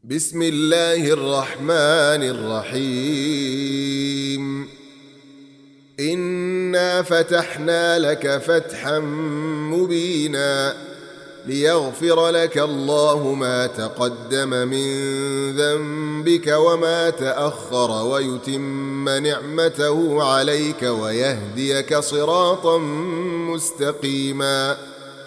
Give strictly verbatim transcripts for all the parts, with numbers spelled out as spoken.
بسم الله الرحمن الرحيم. إنا فتحنا لك فتحا مبينا ليغفر لك الله ما تقدم من ذنبك وما تأخر ويتم نعمته عليك ويهديك صراطا مستقيما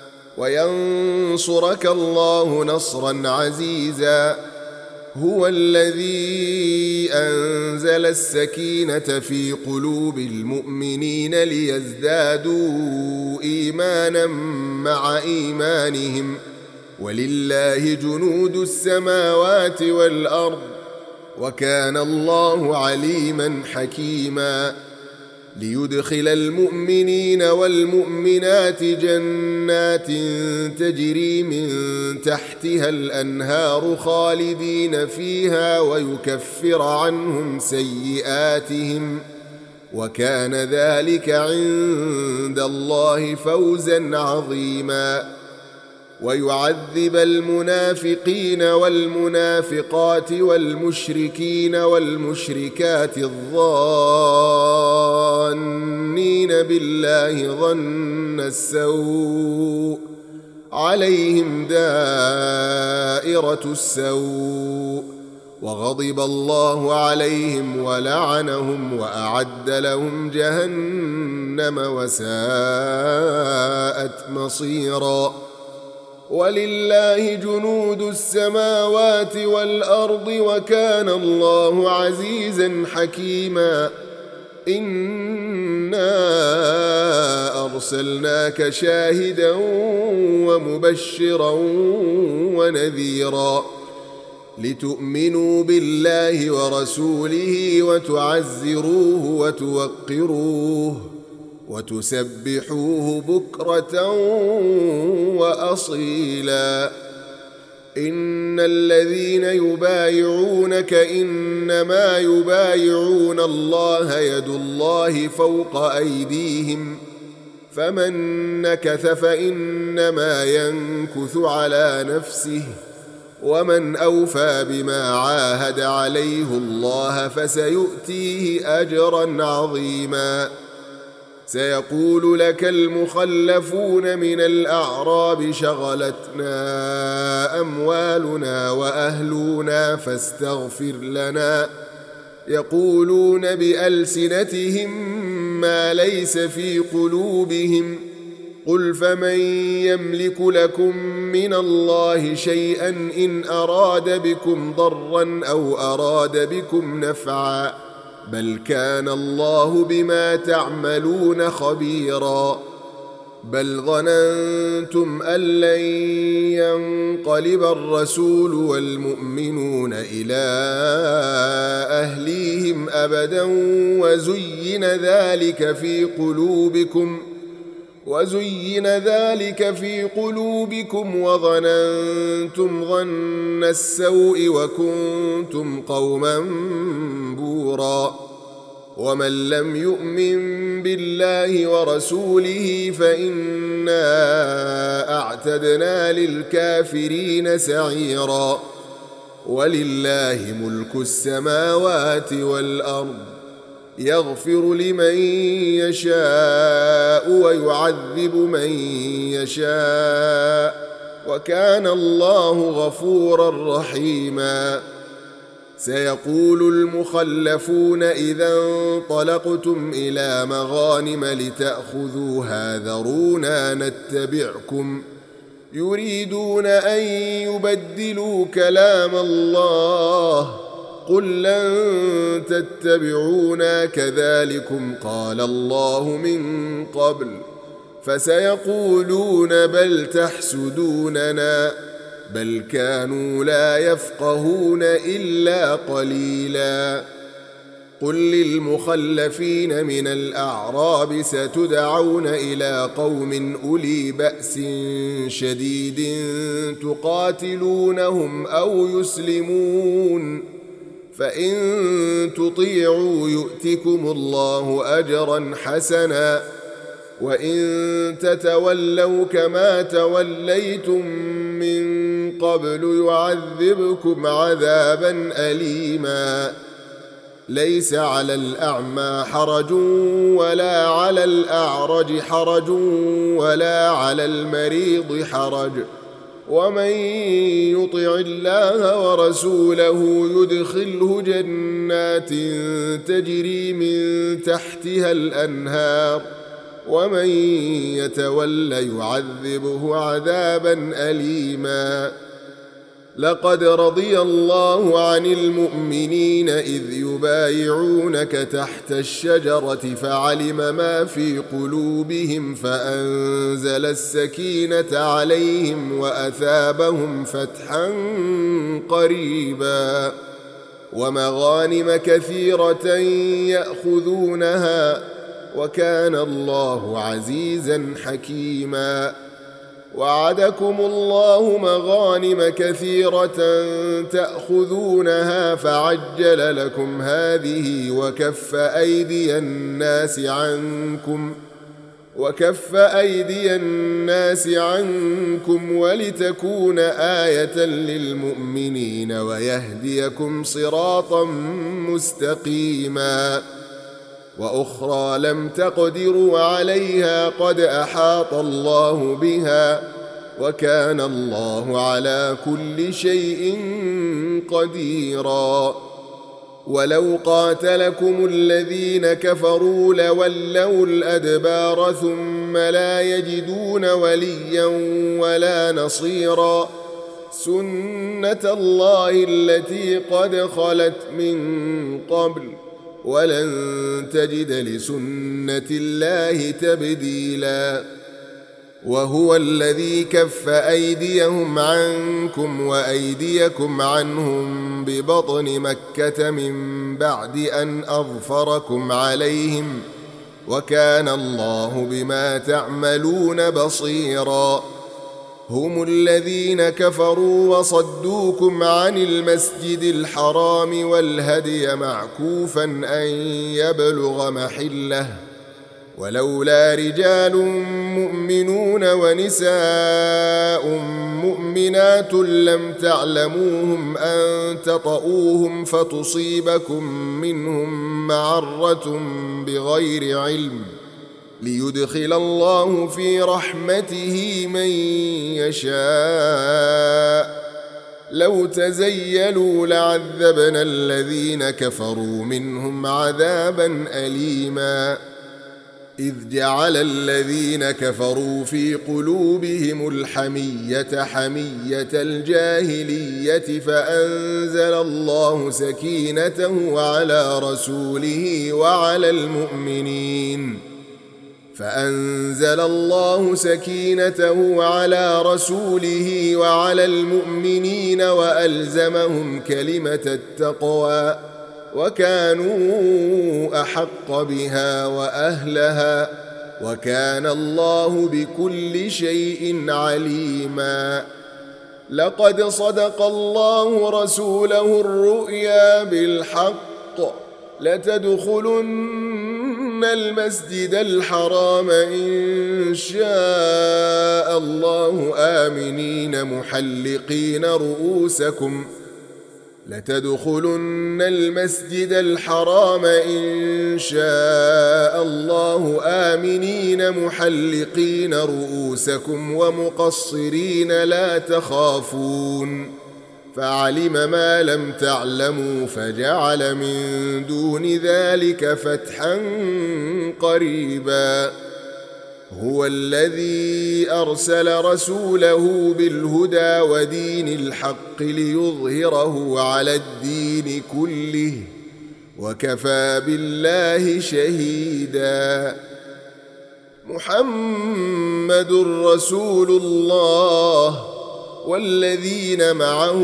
وينصرك الله نصرا عزيزا. هو الذي أنزل السكينة في قلوب المؤمنين ليزدادوا إيمانا مع إيمانهم ولله جنود السماوات والأرض وكان الله عليما حكيما. ليدخل المؤمنين والمؤمنات جنات تجري من تحتها الأنهار خالدين فيها ويكفر عنهم سيئاتهم وكان ذلك عند الله فوزا عظيما. ويعذب المنافقين والمنافقات والمشركين والمشركات الظانين بالله ظن السوء عليهم دائرة السوء وغضب الله عليهم ولعنهم وأعد لهم جهنم وساءت مصيرا. ولله جنود السماوات والأرض وكان الله عزيزا حكيما. إنا أرسلناك شاهدا ومبشرا ونذيرا لتؤمنوا بالله ورسوله وتعزروه وتوقروه وتسبحوه بكرة وأصيلا. إن الذين يبايعونك إنما يبايعون الله يد الله فوق أيديهم فمن نكث فإنما ينكث على نفسه ومن أوفى بما عاهد عليه الله فسيؤتيه أجرا عظيما. سيقول لك المخلفون من الأعراب شغلتنا أموالنا وأهلنا فاستغفر لنا يقولون بألسنتهم ما ليس في قلوبهم قل فمن يملك لكم من الله شيئا إن أراد بكم ضرا أو أراد بكم نفعا بل كان الله بما تعملون خبيرا. بل ظننتم أن لن ينقلب الرسول والمؤمنون إلى أهليهم أبدا وزين ذلك في قلوبكم وزين ذلك في قلوبكم وظننتم ظن السوء وكنتم قوما بورا. ومن لم يؤمن بالله ورسوله فإنا أعتدنا للكافرين سعيرا. ولله ملك السماوات والأرض يغفر لمن يشاء ويعذب من يشاء وكان الله غفورا رحيما. سيقول المخلفون إذا انطلقتم إلى مغانم لتأخذوها ذرونا نتبعكم يريدون أن يبدلوا كلام الله قل لن تتبعونا كذلكم قال الله من قبل فسيقولون بل تحسدوننا بل كانوا لا يفقهون إلا قليلا. قل للمخلفين من الأعراب ستدعون إلى قوم أولي بأس شديد تقاتلونهم أو يسلمون فإن تطيعوا يؤتكم الله أجرا حسنا وإن تتولوا كما توليتم من قبل يعذبكم عذابا أليما ليس على الأعمى حرج ولا على الأعرج حرج ولا على المريض حرج ومن يطع الله ورسوله يدخله جنات تجري من تحتها الأنهار ومن يتول يعذبه عذابا أليما لقد رضي الله عن المؤمنين إذ يبايعونك تحت الشجرة فعلم ما في قلوبهم فأنزل السكينة عليهم وأثابهم فتحا قريبا ومغانم كثيرة يأخذونها وكان الله عزيزا حكيما وعدكم الله مغانم كثيرة تأخذونها فعجل لكم هذه وكف أيدي الناس عنكم وكف أيدي الناس عنكم ولتكون آية للمؤمنين ويهديكم صراطا مستقيما وأخرى لم تقدروا عليها قد أحاط الله بها وكان الله على كل شيء قديرا ولو قاتلكم الذين كفروا لولوا الأدبار ثم لا يجدون وليا ولا نصيرا سنة الله التي قد خلت من قبل ولن تجد لسنة الله تبديلا وهو الذي كف أيديهم عنكم وأيديكم عنهم ببطن مكة من بعد أن أظفركم عليهم وكان الله بما تعملون بصيرا هم الذين كفروا وصدوكم عن المسجد الحرام والهدي معكوفا أن يبلغ محله ولولا رجال مؤمنون ونساء مؤمنات لم تعلموهم أن تطؤوهم فتصيبكم منهم معرة بغير علم ليدخل الله في رحمته من يشاء لو تزيلوا لعذبنا الذين كفروا منهم عذابا أليما إذ جعل الذين كفروا في قلوبهم الحمية حمية الجاهلية فأنزل الله سكينته على رسوله وعلى المؤمنين فأنزل الله سكينته على رسوله وعلى المؤمنين وألزمهم كلمة التقوى وكانوا أحق بها وأهلها وكان الله بكل شيء عليما لقد صدق الله رسوله الرؤيا بالحق لتدخلن المسجد الحرام إن شاء الله آمنين محلقين رؤوسكم لتدخلن المسجد الحرام إن شاء الله آمنين محلقين رؤوسكم ومقصرين لا تخافون فعلم ما لم تعلموا فجعل من دون ذلك فتحا قريبا هو الذي أرسل رسوله بالهدى ودين الحق ليظهره على الدين كله وكفى بالله شهيدا محمد رسول الله والذين معه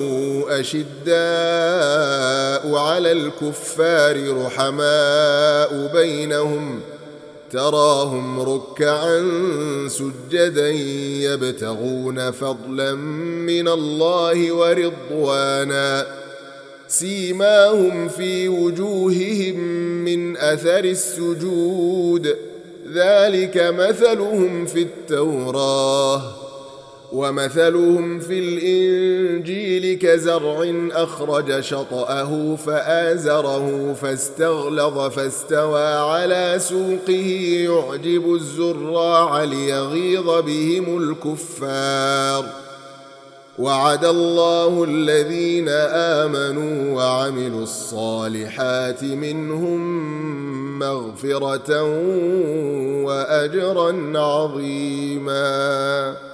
أشداء على الكفار رحماء بينهم تراهم ركعا سجدا يبتغون فضلا من الله ورضوانا سيماهم في وجوههم من أثر السجود ذلك مثلهم في التوراة ومثلهم في الإنجيل كزرع أخرج شطأه فآزره فاستغلظ فاستوى على سوقه يعجب الزراع ليغيظ بهم الكفار. وعد الله الذين آمنوا وعملوا الصالحات منهم مغفرة وأجرا عظيما.